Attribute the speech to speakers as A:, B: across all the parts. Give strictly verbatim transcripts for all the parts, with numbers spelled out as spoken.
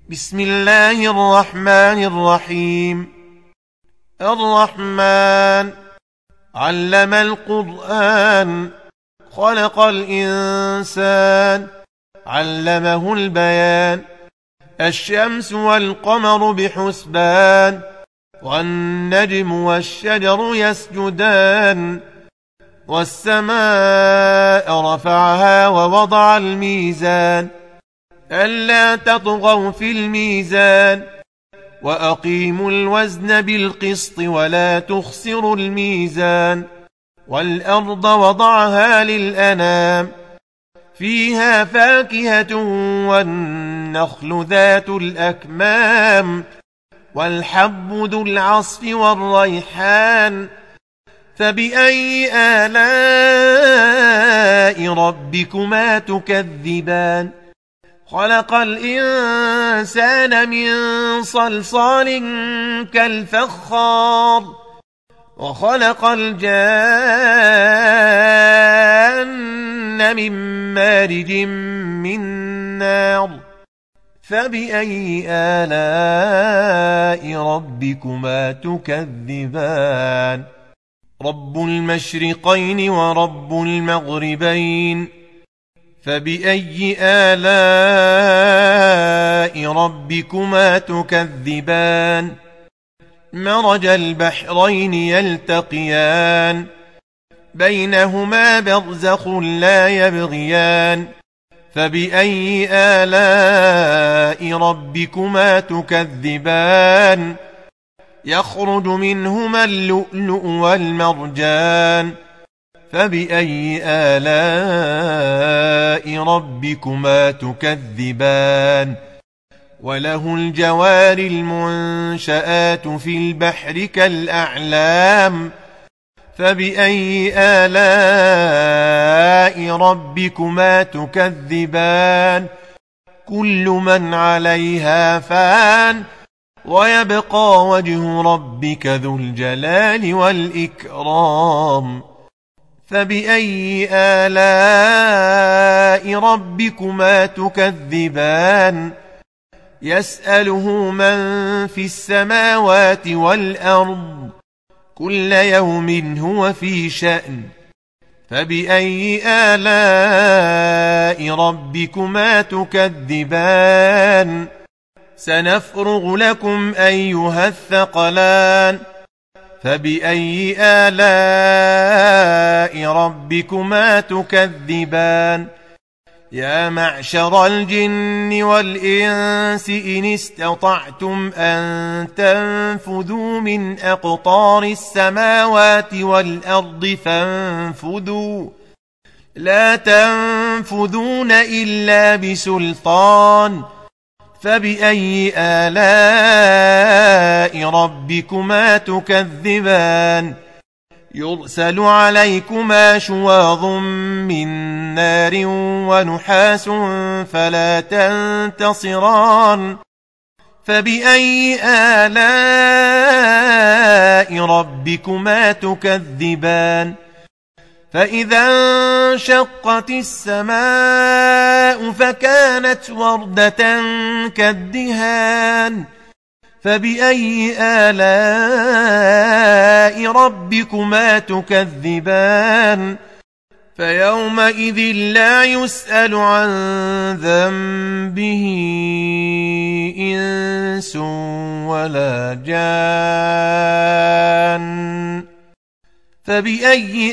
A: بسم الله الرحمن الرحيم. الرحمن علم القرآن، خلق الإنسان، علمه البيان. الشمس والقمر بحسبان، والنجم والشجر يسجدان. والسماء رفعها ووضع الميزان، ألا تطغوا في الميزان، وأقيموا الوزن بالقسط ولا تخسروا الميزان. والأرض وضعها للأنام، فيها فاكهة والنخل ذات الأكمام، والحب ذو العصف والريحان. فبأي آلاء ربكما تكذبان؟ خلق الإنسان من صلصال كالفخار، وخلق الجان من مارج من نار. فبأي آلاء ربكما تكذبان؟ رب المشرقين ورب المغربين، فبأي آلاء ربكما تكذبان؟ مرج البحرين يلتقيان، بينهما برزخ لا يبغيان. فبأي آلاء ربكما تكذبان؟ يخرج منهما اللؤلؤ والمرجان. فبأي آلاء ربكما تكذبان؟ وله الجوار المنشآت في البحر كالأعلام. فبأي آلاء ربكما تكذبان؟ كل من عليها فان، ويبقى وجه ربك ذو الجلال والإكرام. فبأي آلاء ربكما تكذبان؟ يسأله من في السماوات والأرض، كل يوم هو في شأن. فبأي آلاء ربكما تكذبان؟ سنفرغ لكم أيها الثقلان. فبأي آلاء ربكما تكذبان؟ يا معشر الجن والإنس إن استطعتم أن تنفذوا من أقطار السماوات والأرض فانفذوا، لا تنفذون إلا بسلطان. فبأي آلاء ربكما تكذبان؟ يرسل عليكما شواظ من نار ونحاس فلا تنتصران. فبأي آلاء ربكما تكذبان؟ فإذا انشقت السماء فكانت وردة كالدهان. فبأي آلاء ربكما تكذبان؟ فيومئذ لا يسأل عن ذنبه إنس ولا جان. فبأي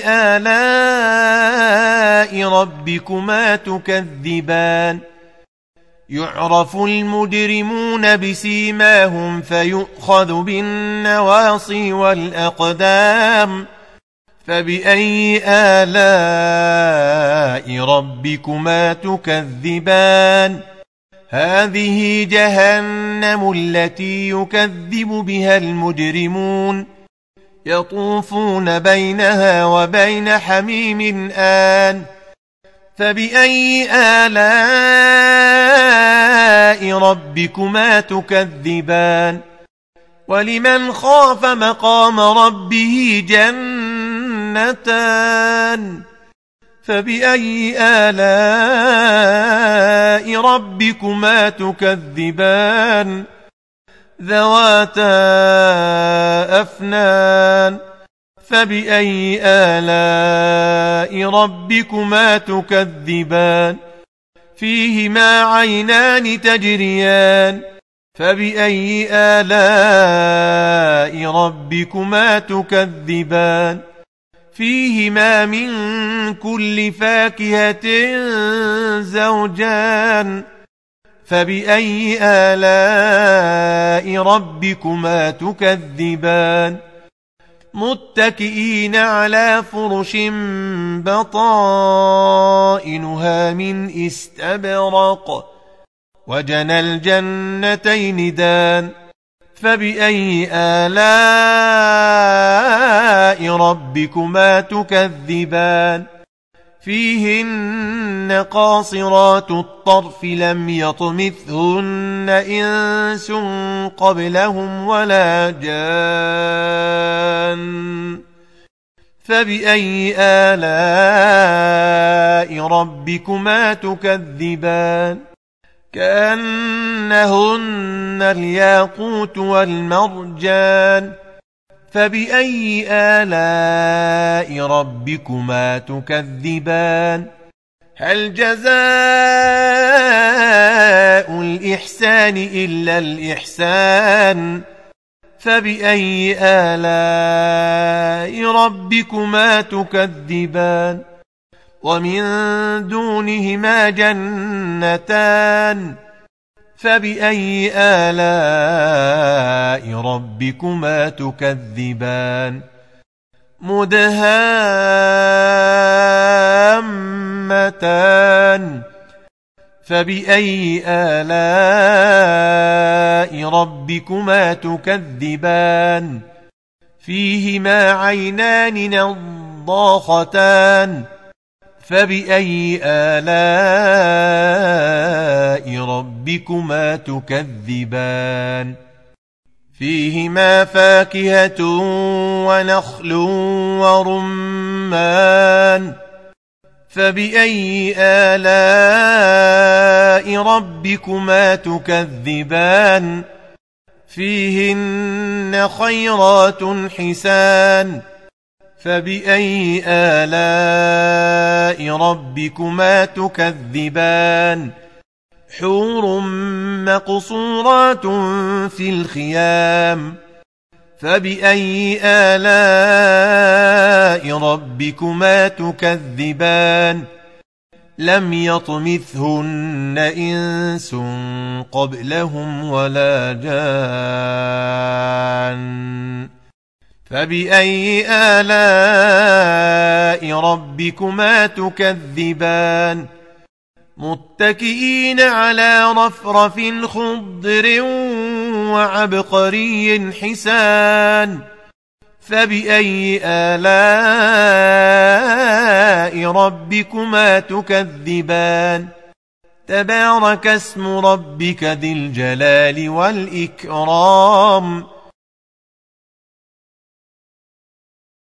A: آلاء ربكما تكذبان؟ يعرف المجرمون بسيماهم فيؤخذ بالنواصي والأقدام. فبأي آلاء ربكما تكذبان؟ هذه جهنم التي يكذب بها المجرمون، يطوفون بينها وبين حميم آن. فبأي آلاء ربكما تكذبان؟ ولمن خاف مقام ربه جنتان، فبأي آلاء ربكما تكذبان ذواتا أفنان فبأي آلاء ربكما تكذبان فيهما عينان تجريان فبأي آلاء ربكما تكذبان فيهما من كل فاكهة زوجان فبأي آلاء ربكما تكذبان متكئين على فرش بطائنها من استبرق وجنى الجنتين دان فبأي آلاء ربكما تكذبان فيهن قاصرات الطرف لم يطمثهن إنس قبلهم ولا جان فبأي آلاء ربكما تكذبان كأنهن الياقوت والمرجان فبأي آلاء ربكما تكذبان هل جزاء الإحسان إلا الإحسان فبأي آلاء ربكما تكذبان ومن دونهما جنتان فبأي آلاء ربكما تكذبان مدهامتان فبأي آلاء ربكما تكذبان فيهما عينان نضاختان فبأي آلاء ربكما تكذبان فيهما فاكهة ونخل ورمان فبأي آلاء ربكما تكذبان فيهن خيرات حسان فبأي آلاء ربكما تكذبان حور مقصورات في الخيام فبأي آلاء ربكما تكذبان لم يطمثهن إنس قبلهم ولا جان فبأي آلاء ربكما تكذبان متكئين على رفرف خضر وعبقري حسان فبأي آلاء ربكما تكذبان تبارك اسم ربك ذي الجلال والإكرام